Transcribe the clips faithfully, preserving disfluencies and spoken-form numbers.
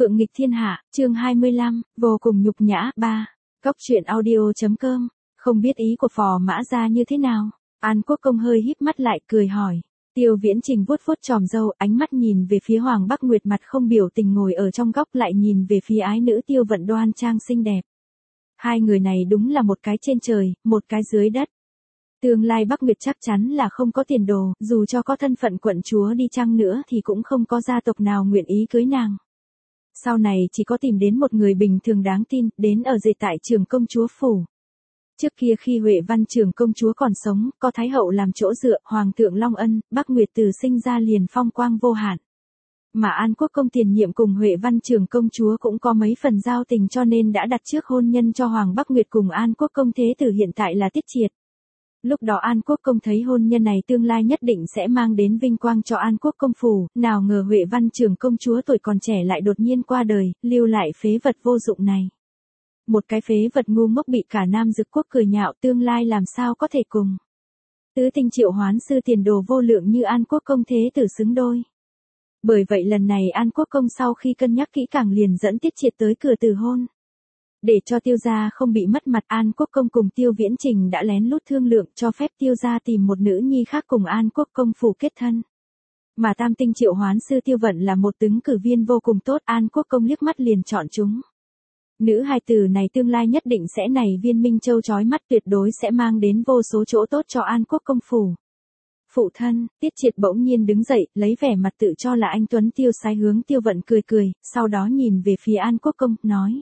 Phượng nghịch thiên hạ, chương hai mươi lăm, vô cùng nhục nhã, ba. Cốc truyện audio.com, không biết ý của phò mã gia như thế nào. An Quốc Công hơi híp mắt lại cười hỏi. Tiêu Viễn Trình vuốt vuốt chòm râu, ánh mắt nhìn về phía Hoàng Bắc Nguyệt mặt không biểu tình ngồi ở trong góc lại nhìn về phía ái nữ Tiêu Vận đoan trang xinh đẹp. Hai người này đúng là một cái trên trời, một cái dưới đất. Tương lai Bắc Nguyệt chắc chắn là không có tiền đồ, dù cho có thân phận quận chúa đi chăng nữa thì cũng không có gia tộc nào nguyện ý cưới nàng. Sau này chỉ có tìm đến một người bình thường đáng tin, đến ở dệt tại Trường Công Chúa Phủ. Trước kia khi Huệ Văn Trường Công Chúa còn sống, có Thái Hậu làm chỗ dựa, Hoàng thượng Long Ân, Bắc Nguyệt từ sinh ra liền phong quang vô hạn. Mà An Quốc Công tiền nhiệm cùng Huệ Văn Trường Công Chúa cũng có mấy phần giao tình cho nên đã đặt trước hôn nhân cho Hoàng Bắc Nguyệt cùng An Quốc Công thế tử hiện tại là Tiết Triệt. Lúc đó An Quốc Công thấy hôn nhân này tương lai nhất định sẽ mang đến vinh quang cho An Quốc Công phủ, nào ngờ Huệ Văn Trường Công Chúa tuổi còn trẻ lại đột nhiên qua đời, lưu lại phế vật vô dụng này. Một cái phế vật ngu ngốc bị cả Nam Dực Quốc cười nhạo, tương lai làm sao có thể cùng tứ tinh triệu hoán sư tiền đồ vô lượng như An Quốc Công thế tử xứng đôi. Bởi vậy lần này An Quốc Công sau khi cân nhắc kỹ càng liền dẫn Tiết Triệt tới cửa từ hôn. Để cho Tiêu gia không bị mất mặt, An Quốc Công cùng Tiêu Viễn Trình đã lén lút thương lượng cho phép Tiêu gia tìm một nữ nhi khác cùng An Quốc Công phủ kết thân. Mà tam tinh triệu hoán sư Tiêu Vận là một ứng cử viên vô cùng tốt, An Quốc Công liếc mắt liền chọn chúng. Nữ hài tử này tương lai nhất định sẽ này viên minh châu chói mắt, tuyệt đối sẽ mang đến vô số chỗ tốt cho An Quốc Công phủ. Phụ thân, Tiết Triệt bỗng nhiên đứng dậy, lấy vẻ mặt tự cho là anh tuấn tiêu sái hướng Tiêu Vận cười cười, sau đó nhìn về phía An Quốc Công, nói.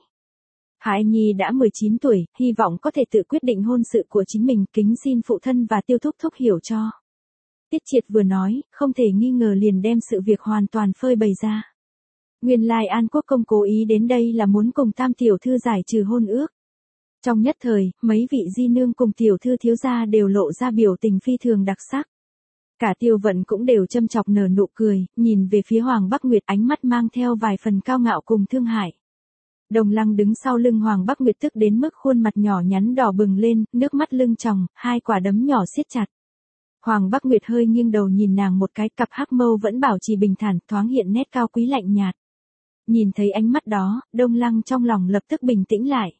Hải Nhi đã mười chín tuổi, hy vọng có thể tự quyết định hôn sự của chính mình, kính xin phụ thân và Tiêu thúc thúc hiểu cho. Tiết Triệt vừa nói, không thể nghi ngờ liền đem sự việc hoàn toàn phơi bày ra. Nguyên lai An Quốc Công cố ý đến đây là muốn cùng tam tiểu thư giải trừ hôn ước. Trong nhất thời, mấy vị di nương cùng tiểu thư thiếu gia đều lộ ra biểu tình phi thường đặc sắc. Cả Tiêu Vận cũng đều châm chọc nở nụ cười, nhìn về phía Hoàng Bắc Nguyệt, ánh mắt mang theo vài phần cao ngạo cùng thương hại. Đồng Lăng đứng sau lưng Hoàng Bắc Nguyệt tức đến mức khuôn mặt nhỏ nhắn đỏ bừng lên, nước mắt lưng tròng, hai quả đấm nhỏ siết chặt. Hoàng Bắc Nguyệt hơi nghiêng đầu nhìn nàng một cái, cặp hắc mâu vẫn bảo trì bình thản, thoáng hiện nét cao quý lạnh nhạt. Nhìn thấy ánh mắt đó, Đông Lăng trong lòng lập tức bình tĩnh lại.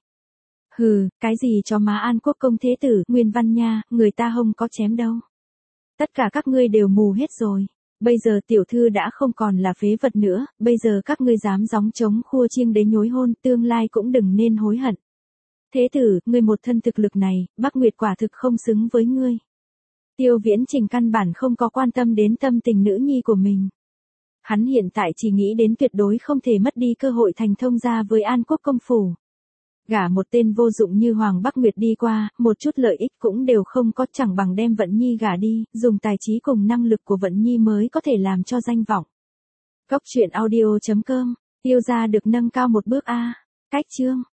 Hừ, cái gì cho má An Quốc Công thế tử, Nguyên Văn nha, người ta không có chém đâu. Tất cả các ngươi đều mù hết rồi. Bây giờ tiểu thư đã không còn là phế vật nữa, bây giờ các ngươi dám gióng trống khua chiêng đến nhối hôn, tương lai cũng đừng nên hối hận. Thế tử, ngươi một thân thực lực này, Bắc Nguyệt quả thực không xứng với ngươi. Tiêu Viễn Trình căn bản không có quan tâm đến tâm tình nữ nhi của mình. Hắn hiện tại chỉ nghĩ đến tuyệt đối không thể mất đi cơ hội thành thông gia với An Quốc Công phủ. Gả một tên vô dụng như Hoàng Bắc Nguyệt đi qua, một chút lợi ích cũng đều không có, chẳng bằng đem Vận Nhi gả đi, dùng tài trí cùng năng lực của Vận Nhi mới có thể làm cho danh vọng. Cốc truyện audio.com, Tiêu gia được nâng cao một bước a. Cách chương